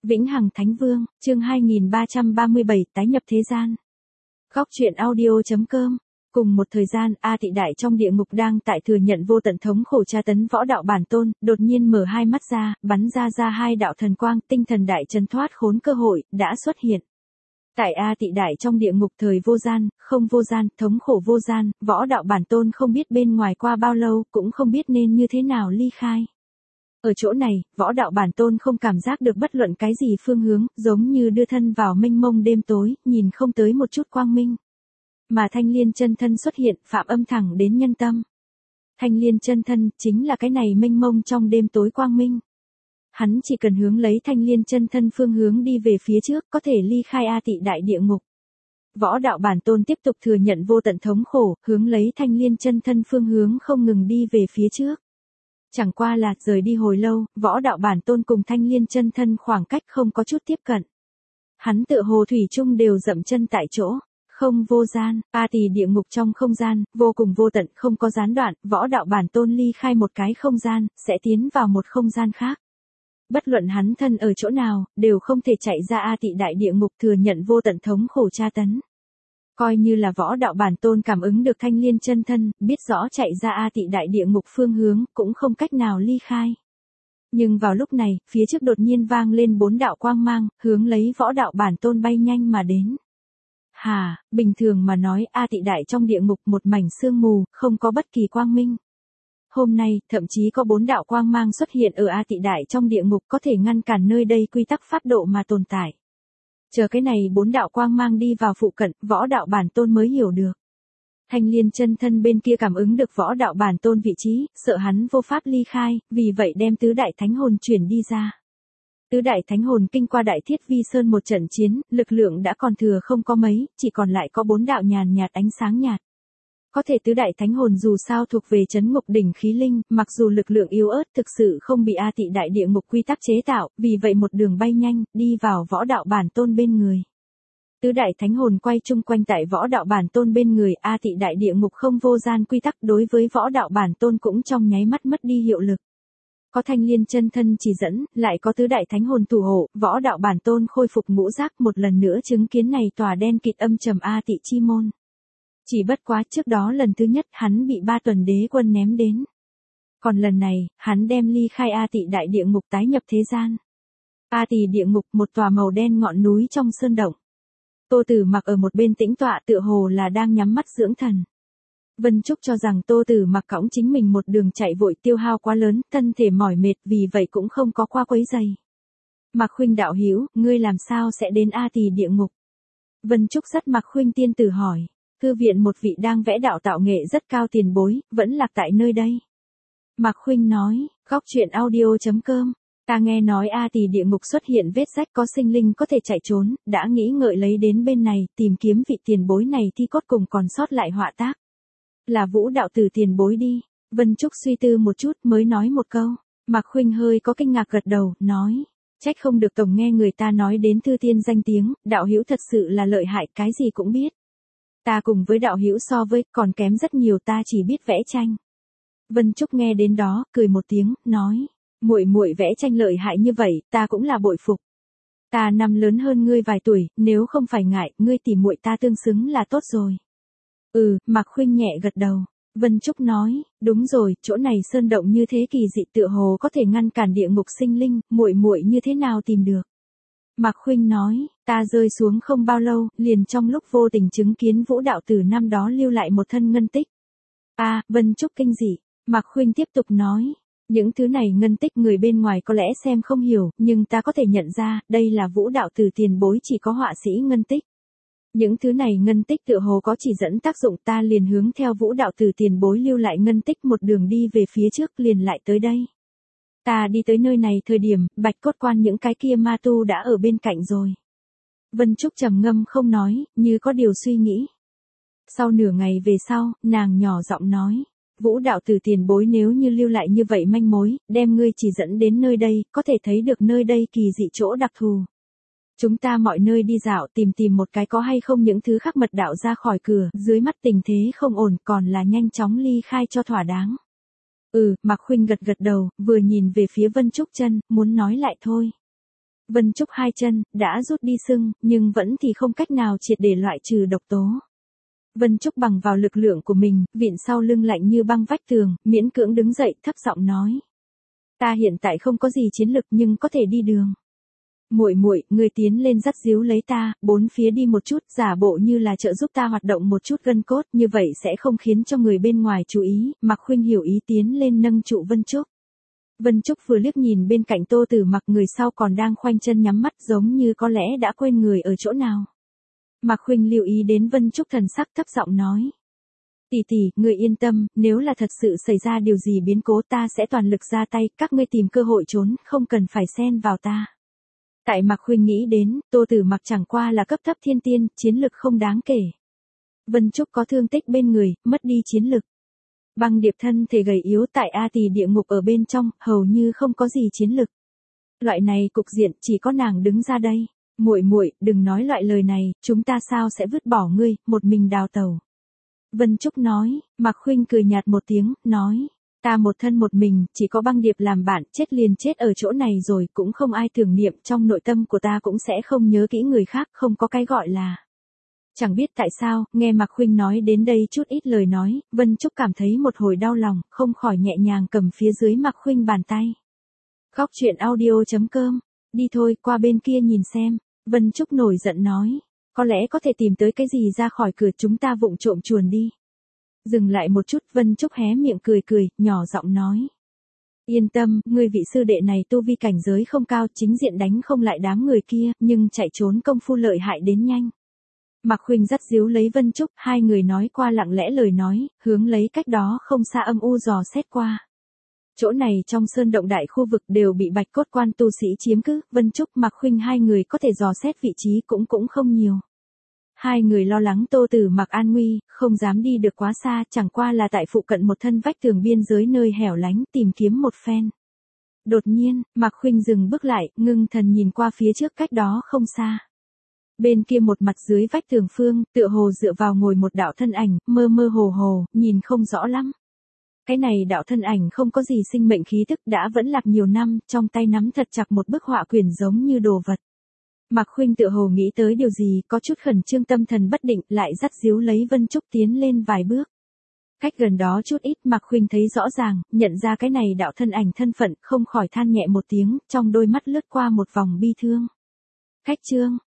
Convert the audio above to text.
Vĩnh Hằng Thánh Vương, chương 2337, tái nhập thế gian. Góc truyện audio.com. Cùng một thời gian, A Tị Đại trong địa ngục đang tại thừa nhận vô tận thống khổ tra tấn võ đạo bản tôn, đột nhiên mở hai mắt ra, bắn ra hai đạo thần quang, tinh thần đại trấn thoát khốn cơ hội, đã xuất hiện. Tại A Tị Đại trong địa ngục thời vô gian, không vô gian, thống khổ vô gian, võ đạo bản tôn không biết bên ngoài qua bao lâu, cũng không biết nên như thế nào ly khai. Ở chỗ này, võ đạo bản tôn không cảm giác được bất luận cái gì phương hướng, giống như đưa thân vào mênh mông đêm tối, nhìn không tới một chút quang minh. Mà Thanh Liên chân thân xuất hiện, phạm âm thẳng đến nhân tâm. Thanh Liên chân thân chính là cái này mênh mông trong đêm tối quang minh. Hắn chỉ cần hướng lấy Thanh Liên chân thân phương hướng đi về phía trước, có thể ly khai A Tị Đại địa ngục. Võ đạo bản tôn tiếp tục thừa nhận vô tận thống khổ, hướng lấy Thanh Liên chân thân phương hướng không ngừng đi về phía trước. Chẳng qua là rời đi hồi lâu, võ đạo bản tôn cùng Thanh Liên chân thân khoảng cách không có chút tiếp cận. Hắn tựa hồ thủy chung đều dậm chân tại chỗ, không vô gian, A Tỳ địa ngục trong không gian, vô cùng vô tận, không có gián đoạn, võ đạo bản tôn ly khai một cái không gian, sẽ tiến vào một không gian khác. Bất luận hắn thân ở chỗ nào, đều không thể chạy ra A Tị Đại địa ngục thừa nhận vô tận thống khổ tra tấn. Coi như là võ đạo bản tôn cảm ứng được Thanh Liên chân thân, biết rõ chạy ra A Tị Đại địa ngục phương hướng, cũng không cách nào ly khai. Nhưng vào lúc này, phía trước đột nhiên vang lên 4 đạo quang mang, hướng lấy võ đạo bản tôn bay nhanh mà đến. Bình thường mà nói A Tị Đại trong địa ngục một mảnh sương mù, không có bất kỳ quang minh. Hôm nay, thậm chí có 4 đạo quang mang xuất hiện ở A Tị Đại trong địa ngục có thể ngăn cản nơi đây quy tắc pháp độ mà tồn tại. Chờ cái này 4 đạo quang mang đi vào phụ cận, võ đạo bản tôn mới hiểu được. Thanh Liên chân thân bên kia cảm ứng được võ đạo bản tôn vị trí, sợ hắn vô pháp ly khai, vì vậy đem tứ đại thánh hồn chuyển đi ra. Tứ đại thánh hồn kinh qua đại thiết vi sơn một trận chiến, lực lượng đã còn thừa không có mấy, chỉ còn lại có 4 đạo nhàn nhạt ánh sáng nhạt. Có thể tứ đại thánh hồn dù sao thuộc về trấn ngục đỉnh khí linh, mặc dù lực lượng yếu ớt thực sự không bị A Tị Đại địa ngục quy tắc chế tạo, vì vậy một đường bay nhanh, đi vào võ đạo bản tôn bên người. Tứ đại thánh hồn quay chung quanh tại võ đạo bản tôn bên người, A Tị Đại địa ngục không vô gian quy tắc đối với võ đạo bản tôn cũng trong nháy mắt mất đi hiệu lực. Có Thanh Liên chân thân chỉ dẫn, lại có tứ đại thánh hồn thủ hộ, võ đạo bản tôn khôi phục ngũ giác một lần nữa chứng kiến này tòa đen kịt âm trầm A Tị chi môn. Chỉ bất quá trước đó lần thứ nhất hắn bị 3 tuần đế quân ném đến. Còn lần này, hắn đem ly khai A Tị Đại địa ngục tái nhập thế gian. A Tị địa ngục một tòa màu đen ngọn núi trong sơn động. Tô Tử Mặc ở một bên tĩnh tọa tựa hồ là đang nhắm mắt dưỡng thần. Vân Trúc cho rằng Tô Tử Mặc cõng chính mình một đường chạy vội tiêu hao quá lớn, thân thể mỏi mệt vì vậy cũng không có qua quấy giày. Mạc Khuynh đạo hữu, ngươi làm sao sẽ đến A Tị địa ngục? Vân Trúc dắt Mạc Khuynh tiên tử hỏi. Thư viện một vị đang vẽ đạo tạo nghệ rất cao tiền bối, vẫn lạc tại nơi đây. Mạc Khuynh nói, góc truyện audio.com, ta nghe nói A Tị địa ngục xuất hiện vết rách có sinh linh có thể chạy trốn, đã nghĩ ngợi lấy đến bên này, tìm kiếm vị tiền bối này thi cốt cùng còn sót lại họa tác. Là Vũ đạo tử tiền bối đi. Vân Trúc suy tư một chút mới nói một câu. Mạc Khuynh hơi có kinh ngạc gật đầu, nói, trách không được tổng nghe người ta nói đến Thư Tiên danh tiếng, đạo hữu thật sự là lợi hại, cái gì cũng biết. Ta cùng với đạo hữu so với, còn kém rất nhiều, ta chỉ biết vẽ tranh. Vân Trúc nghe đến đó, cười một tiếng, nói, muội vẽ tranh lợi hại như vậy, ta cũng là bội phục. Ta năm lớn hơn ngươi vài tuổi, nếu không phải ngại, ngươi tìm muội ta tương xứng là tốt rồi. Mạc Khuynh nhẹ gật đầu. Vân Trúc nói, đúng rồi, chỗ này sơn động như thế kỳ dị tựa hồ có thể ngăn cản địa ngục sinh linh, muội như thế nào tìm được? Mạc Khuynh nói, ta rơi xuống không bao lâu, liền trong lúc vô tình chứng kiến Vũ đạo tử năm đó lưu lại một thân ngân tích. Vân Trúc kinh dị. Mạc Khuynh tiếp tục nói, những thứ này ngân tích người bên ngoài có lẽ xem không hiểu, nhưng ta có thể nhận ra, đây là Vũ đạo tử tiền bối chỉ có họa sĩ ngân tích. Những thứ này ngân tích tựa hồ có chỉ dẫn tác dụng, ta liền hướng theo Vũ đạo tử tiền bối lưu lại ngân tích một đường đi về phía trước liền lại tới đây. Ta đi tới nơi này thời điểm, Bạch Cốt Quan những cái kia ma tu đã ở bên cạnh rồi. Vân Trúc trầm ngâm không nói, như có điều suy nghĩ. Sau nửa ngày về sau, nàng nhỏ giọng nói, Vũ đạo tử tiền bối nếu như lưu lại như vậy manh mối, đem ngươi chỉ dẫn đến nơi đây, có thể thấy được nơi đây kỳ dị chỗ đặc thù. Chúng ta mọi nơi đi dạo tìm một cái có hay không những thứ khác mật đạo ra khỏi cửa, dưới mắt tình thế không ổn còn là nhanh chóng ly khai cho thỏa đáng. Mạc Khuynh gật đầu, vừa nhìn về phía Vân Trúc chân, muốn nói lại thôi. Vân Trúc hai chân, đã rút đi sưng, nhưng vẫn thì không cách nào triệt để loại trừ độc tố. Vân Trúc bằng vào lực lượng của mình, vịn sau lưng lạnh như băng vách tường, miễn cưỡng đứng dậy, thấp giọng nói. Ta hiện tại không có gì chiến lực nhưng có thể đi đường. Muội muội, ngươi tiến lên dắt díu lấy ta, bốn phía đi một chút, giả bộ như là trợ giúp ta hoạt động một chút gân cốt, như vậy sẽ không khiến cho người bên ngoài chú ý. Mạc Khuynh hiểu ý tiến lên nâng trụ Vân Trúc. Vân Trúc vừa liếc nhìn bên cạnh Tô Tử Mặc, người sau còn đang khoanh chân nhắm mắt, giống như có lẽ đã quên người ở chỗ nào. Mạc Khuynh lưu ý đến Vân Trúc thần sắc, thấp giọng nói. Tỷ tỷ, người yên tâm, nếu là thật sự xảy ra điều gì biến cố ta sẽ toàn lực ra tay, các ngươi tìm cơ hội trốn, không cần phải xen vào ta. Tại Mạc Khuynh nghĩ đến, Tô Tử Mặc chẳng qua là cấp thấp thiên tiên, chiến lực không đáng kể. Vân Trúc có thương tích bên người, mất đi chiến lực. Băng Điệp thân thể gầy yếu tại A Tỳ địa ngục ở bên trong, hầu như không có gì chiến lực. Loại này cục diện chỉ có nàng đứng ra đây. Muội muội, đừng nói loại lời này, chúng ta sao sẽ vứt bỏ ngươi, một mình đào tẩu. Vân Trúc nói, Mạc Khuynh cười nhạt một tiếng, nói. Ta một thân một mình, chỉ có Băng Điệp làm bạn, chết liền chết ở chỗ này rồi, cũng không ai tưởng niệm, trong nội tâm của ta cũng sẽ không nhớ kỹ người khác, không có cái gọi là. Chẳng biết tại sao, nghe Mạc Khuynh nói đến đây chút ít lời nói, Vân Trúc cảm thấy một hồi đau lòng, không khỏi nhẹ nhàng cầm phía dưới Mạc Khuynh bàn tay. Góc truyện audio.com, đi thôi, qua bên kia nhìn xem. Vân Trúc nổi giận nói, có lẽ có thể tìm tới cái gì ra khỏi cửa, chúng ta vụng trộm chuồn đi. Dừng lại một chút, Vân Trúc hé miệng cười cười, nhỏ giọng nói. Yên tâm, ngươi vị sư đệ này tu vi cảnh giới không cao, chính diện đánh không lại đám người kia, nhưng chạy trốn công phu lợi hại đến nhanh. Mạc Khuynh dắt díu lấy Vân Trúc, hai người nói qua lặng lẽ lời nói, hướng lấy cách đó không xa âm u dò xét qua. Chỗ này trong sơn động đại khu vực đều bị bạch cốt quan tu sĩ chiếm cứ, Vân Trúc Mạc Khuynh hai người có thể dò xét vị trí cũng không nhiều. Hai người lo lắng Tô Tử Mặc an nguy, không dám đi được quá xa, chẳng qua là tại phụ cận một thân vách tường biên giới nơi hẻo lánh tìm kiếm một phen. Đột nhiên, Mạc Khuynh dừng bước lại, ngưng thần nhìn qua phía trước cách đó không xa. Bên kia một mặt dưới vách tường phương, tựa hồ dựa vào ngồi một đạo thân ảnh, mơ mơ hồ hồ, nhìn không rõ lắm. Cái này đạo thân ảnh không có gì sinh mệnh khí tức, đã vẫn lạc nhiều năm, trong tay nắm thật chặt một bức họa quyển giống như đồ vật. Mạc Khuynh tựa hồ nghĩ tới điều gì, có chút khẩn trương, tâm thần bất định, lại dắt díu lấy Vân Trúc tiến lên vài bước. Cách gần đó chút ít, Mạc Khuynh thấy rõ ràng, nhận ra cái này đạo thân ảnh thân phận, không khỏi than nhẹ một tiếng, trong đôi mắt lướt qua một vòng bi thương. Khách chương